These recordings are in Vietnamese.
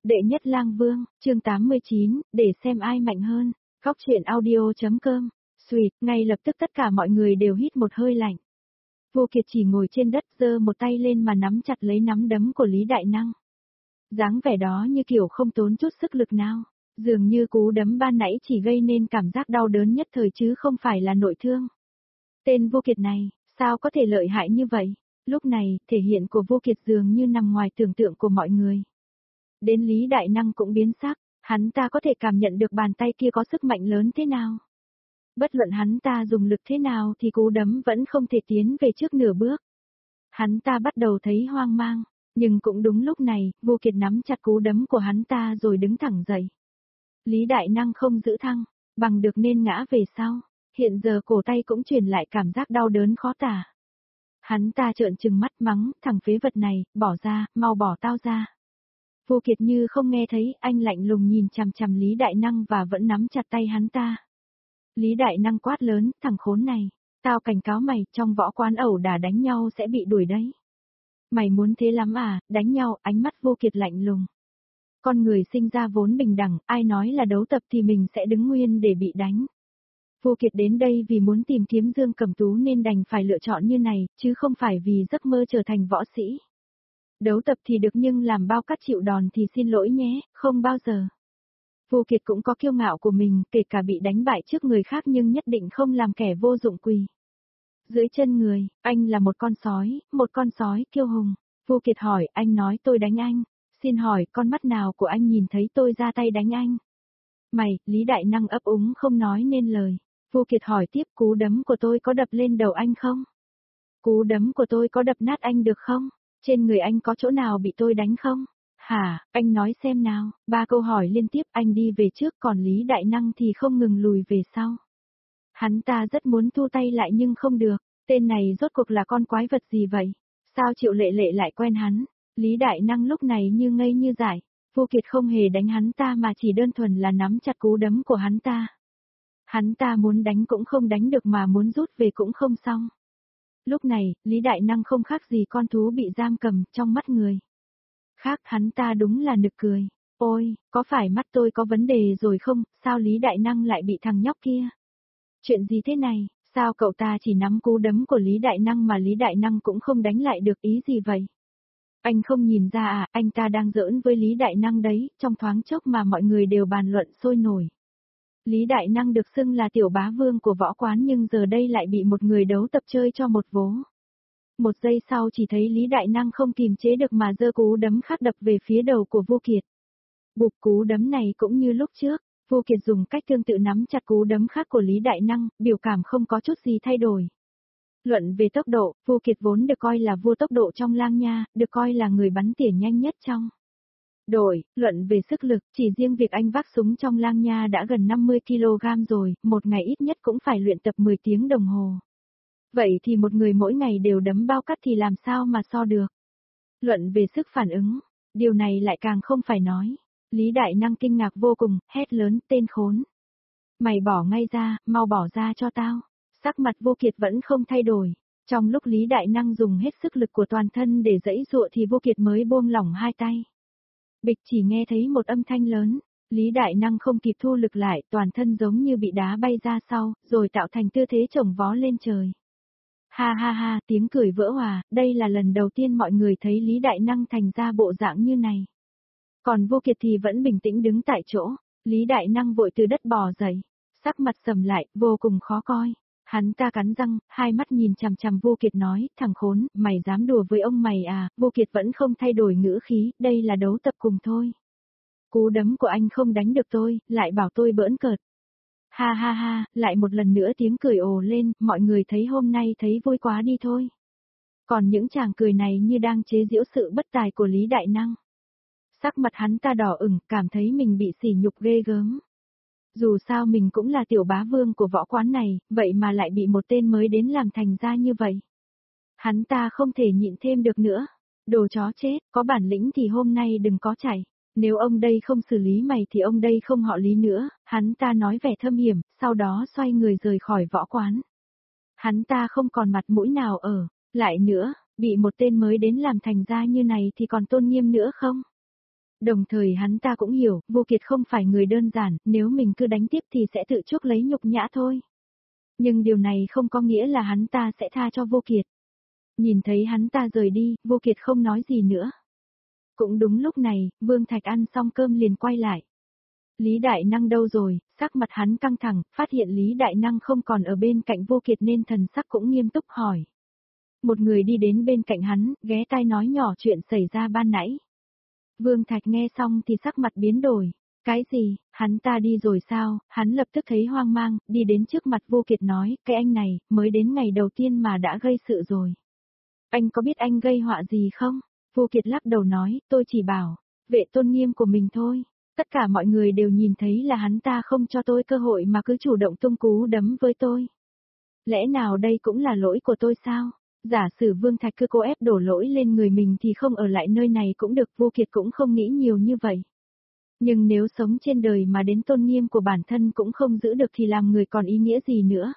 Đệ nhất lang vương, chương 89, để xem ai mạnh hơn. Góc truyện audio.com. Xùyt, ngay lập tức tất cả mọi người đều hít một hơi lạnh. Vô Kiệt chỉ ngồi trên đất giơ một tay lên mà nắm chặt lấy nắm đấm của Lý Đại Năng. Dáng vẻ đó như kiểu không tốn chút sức lực nào. Dường như cú đấm ban nãy chỉ gây nên cảm giác đau đớn nhất thời chứ không phải là nội thương. Tên Vô Kiệt này, sao có thể lợi hại như vậy? Lúc này, thể hiện của Vô Kiệt dường như nằm ngoài tưởng tượng của mọi người. Đến Lý Đại Năng cũng biến sắc, hắn ta có thể cảm nhận được bàn tay kia có sức mạnh lớn thế nào. Bất luận hắn ta dùng lực thế nào thì cú đấm vẫn không thể tiến về trước nửa bước. Hắn ta bắt đầu thấy hoang mang, nhưng cũng đúng lúc này, Vô Kiệt nắm chặt cú đấm của hắn ta rồi đứng thẳng dậy. Lý Đại Năng không giữ thăng, bằng được nên ngã về sau, hiện giờ cổ tay cũng truyền lại cảm giác đau đớn khó tả. Hắn ta trợn trừng mắt mắng, thằng phế vật này, bỏ ra, mau bỏ tao ra. Vô Kiệt như không nghe thấy, anh lạnh lùng nhìn chằm chằm Lý Đại Năng và vẫn nắm chặt tay hắn ta. Lý Đại Năng quát lớn, thằng khốn này, tao cảnh cáo mày, trong võ quán ẩu đả đánh nhau sẽ bị đuổi đấy. Mày muốn thế lắm à, đánh nhau, ánh mắt Vô Kiệt lạnh lùng. Con người sinh ra vốn bình đẳng, ai nói là đấu tập thì mình sẽ đứng nguyên để bị đánh. Vô Kiệt đến đây vì muốn tìm kiếm Dương Cẩm Tú nên đành phải lựa chọn như này, chứ không phải vì giấc mơ trở thành võ sĩ. Đấu tập thì được nhưng làm bao cắt chịu đòn thì xin lỗi nhé, không bao giờ. Vô Kiệt cũng có kiêu ngạo của mình, kể cả bị đánh bại trước người khác nhưng nhất định không làm kẻ vô dụng quỳ. Dưới chân người, anh là một con sói kiêu hùng. Vô Kiệt hỏi, anh nói tôi đánh anh. Xin hỏi, con mắt nào của anh nhìn thấy tôi ra tay đánh anh? Mày, Lý Đại Năng ấp úng không nói nên lời. Vô Kiệt hỏi tiếp, cú đấm của tôi có đập lên đầu anh không? Cú đấm của tôi có đập nát anh được không? Trên người anh có chỗ nào bị tôi đánh không? Hả, anh nói xem nào, 3 câu hỏi liên tiếp anh đi về trước còn Lý Đại Năng thì không ngừng lùi về sau. Hắn ta rất muốn thu tay lại nhưng không được, tên này rốt cuộc là con quái vật gì vậy? Sao Triệu Lệ Lệ lại quen hắn? Lý Đại Năng lúc này như ngây như dại, Vô Kiệt không hề đánh hắn ta mà chỉ đơn thuần là nắm chặt cú đấm của hắn ta. Hắn ta muốn đánh cũng không đánh được mà muốn rút về cũng không xong. Lúc này, Lý Đại Năng không khác gì con thú bị giam cầm trong mắt người. Khác hắn ta đúng là nực cười. Ôi, có phải mắt tôi có vấn đề rồi không, sao Lý Đại Năng lại bị thằng nhóc kia? Chuyện gì thế này, sao cậu ta chỉ nắm cú đấm của Lý Đại Năng mà Lý Đại Năng cũng không đánh lại được ý gì vậy? Anh không nhìn ra à, anh ta đang giỡn với Lý Đại Năng đấy, trong thoáng chốc mà mọi người đều bàn luận sôi nổi. Lý Đại Năng được xưng là tiểu bá vương của võ quán nhưng giờ đây lại bị một người đấu tập chơi cho một vố. Một giây sau chỉ thấy Lý Đại Năng không kìm chế được mà giơ cú đấm khác đập về phía đầu của Vô Kiệt. Bụp, cú đấm này cũng như lúc trước, Vô Kiệt dùng cách tương tự nắm chặt cú đấm khác của Lý Đại Năng, biểu cảm không có chút gì thay đổi. Luận về tốc độ, Vô Kiệt vốn được coi là vua tốc độ trong lang nha, được coi là người bắn tỉa nhanh nhất trong đội. Luận về sức lực, chỉ riêng việc anh vác súng trong lang nha đã gần 50 kg rồi, một ngày ít nhất cũng phải luyện tập 10 tiếng đồng hồ. Vậy thì một người mỗi ngày đều đấm bao cắt thì làm sao mà so được. Luận về sức phản ứng, điều này lại càng không phải nói. Lý Đại Năng kinh ngạc vô cùng, hét lớn, tên khốn. Mày bỏ ngay ra, mau bỏ ra cho tao. Sắc mặt Vô Kiệt vẫn không thay đổi. Trong lúc Lý Đại Năng dùng hết sức lực của toàn thân để giãy giụa thì Vô Kiệt mới buông lỏng hai tay. Bịch, chỉ nghe thấy một âm thanh lớn. Lý Đại Năng không kịp thu lực lại, toàn thân giống như bị đá bay ra sau, rồi tạo thành tư thế chổng vó lên trời. Ha ha ha, tiếng cười vỡ hòa, đây là lần đầu tiên mọi người thấy Lý Đại Năng thành ra bộ dạng như này. Còn Vô Kiệt thì vẫn bình tĩnh đứng tại chỗ, Lý Đại Năng vội từ đất bò dậy, sắc mặt sầm lại, vô cùng khó coi. Hắn ta cắn răng, hai mắt nhìn chằm chằm Vô Kiệt nói, thằng khốn, mày dám đùa với ông mày à? Vô Kiệt vẫn không thay đổi ngữ khí, đây là đấu tập cùng thôi. Cú đấm của anh không đánh được tôi, lại bảo tôi bỡn cợt. Ha ha ha, lại một lần nữa tiếng cười ồ lên, mọi người thấy hôm nay thấy vui quá đi thôi. Còn những chàng cười này như đang chế giễu sự bất tài của Lý Đại Năng. Sắc mặt hắn ta đỏ ửng, cảm thấy mình bị sỉ nhục ghê gớm. Dù sao mình cũng là tiểu bá vương của võ quán này, vậy mà lại bị một tên mới đến làm thành ra như vậy. Hắn ta không thể nhịn thêm được nữa. Đồ chó chết, có bản lĩnh thì hôm nay đừng có chạy. Nếu ông đây không xử lý mày thì ông đây không họ Lý nữa, hắn ta nói vẻ thâm hiểm, sau đó xoay người rời khỏi võ quán. Hắn ta không còn mặt mũi nào ở, lại nữa, bị một tên mới đến làm thành ra như này thì còn tôn nghiêm nữa không? Đồng thời hắn ta cũng hiểu, Vô Kiệt không phải người đơn giản, nếu mình cứ đánh tiếp thì sẽ tự chuốc lấy nhục nhã thôi. Nhưng điều này không có nghĩa là hắn ta sẽ tha cho Vô Kiệt. Nhìn thấy hắn ta rời đi, Vô Kiệt không nói gì nữa. Cũng đúng lúc này, Vương Thạch ăn xong cơm liền quay lại. Lý Đại Năng đâu rồi, sắc mặt hắn căng thẳng, phát hiện Lý Đại Năng không còn ở bên cạnh Vô Kiệt nên thần sắc cũng nghiêm túc hỏi. Một người đi đến bên cạnh hắn, ghé tai nói nhỏ chuyện xảy ra ban nãy. Vương Thạch nghe xong thì sắc mặt biến đổi. Cái gì, hắn ta đi rồi sao, hắn lập tức thấy hoang mang, đi đến trước mặt Vô Kiệt nói, cái anh này, mới đến ngày đầu tiên mà đã gây sự rồi. Anh có biết anh gây họa gì không? Vô Kiệt lắc đầu nói, tôi chỉ bảo, vệ tôn nghiêm của mình thôi. Tất cả mọi người đều nhìn thấy là hắn ta không cho tôi cơ hội mà cứ chủ động tung cú đấm với tôi. Lẽ nào đây cũng là lỗi của tôi sao? Giả sử Vương Thạch cứ cố ép đổ lỗi lên người mình thì không ở lại nơi này cũng được, Vô Kiệt cũng không nghĩ nhiều như vậy. Nhưng nếu sống trên đời mà đến tôn nghiêm của bản thân cũng không giữ được thì làm người còn ý nghĩa gì nữa?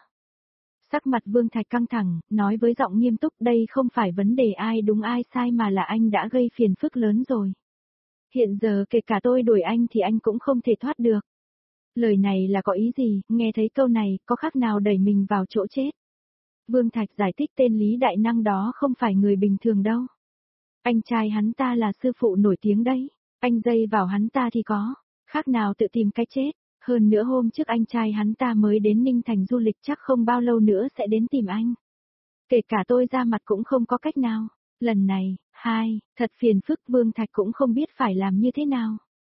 Sắc mặt Vương Thạch căng thẳng, nói với giọng nghiêm túc, đây không phải vấn đề ai đúng ai sai mà là anh đã gây phiền phức lớn rồi. Hiện giờ kể cả tôi đuổi anh thì anh cũng không thể thoát được. Lời này là có ý gì, nghe thấy câu này, có khác nào đẩy mình vào chỗ chết. Vương Thạch giải thích tên Lý Đại Năng đó không phải người bình thường đâu. Anh trai hắn ta là sư phụ nổi tiếng đấy, anh dây vào hắn ta thì có, khác nào tự tìm cái chết. Hơn nữa hôm trước anh trai hắn ta mới đến Ninh Thành du lịch, chắc không bao lâu nữa sẽ đến tìm anh. Kể cả tôi ra mặt cũng không có cách nào. Lần này, thật phiền phức, Vương Thạch cũng không biết phải làm như thế nào.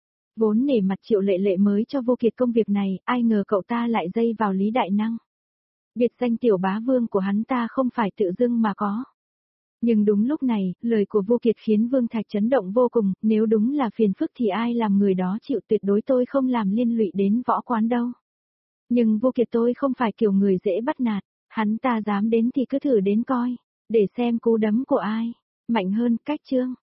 Vốn nể mặt Triệu Lệ Lệ mới cho Vô Kiệt công việc này, ai ngờ cậu ta lại dây vào Lý Đại Năng. Biệt danh tiểu bá vương của hắn ta không phải tự dưng mà có. Nhưng đúng lúc này, lời của Vô Kiệt khiến Vương Thạch chấn động vô cùng, nếu đúng là phiền phức thì ai làm người đó chịu, tuyệt đối tôi không làm liên lụy đến võ quán đâu. Nhưng Vô Kiệt tôi không phải kiểu người dễ bắt nạt, hắn ta dám đến thì cứ thử đến coi, để xem cú đấm của ai mạnh hơn. Cách chương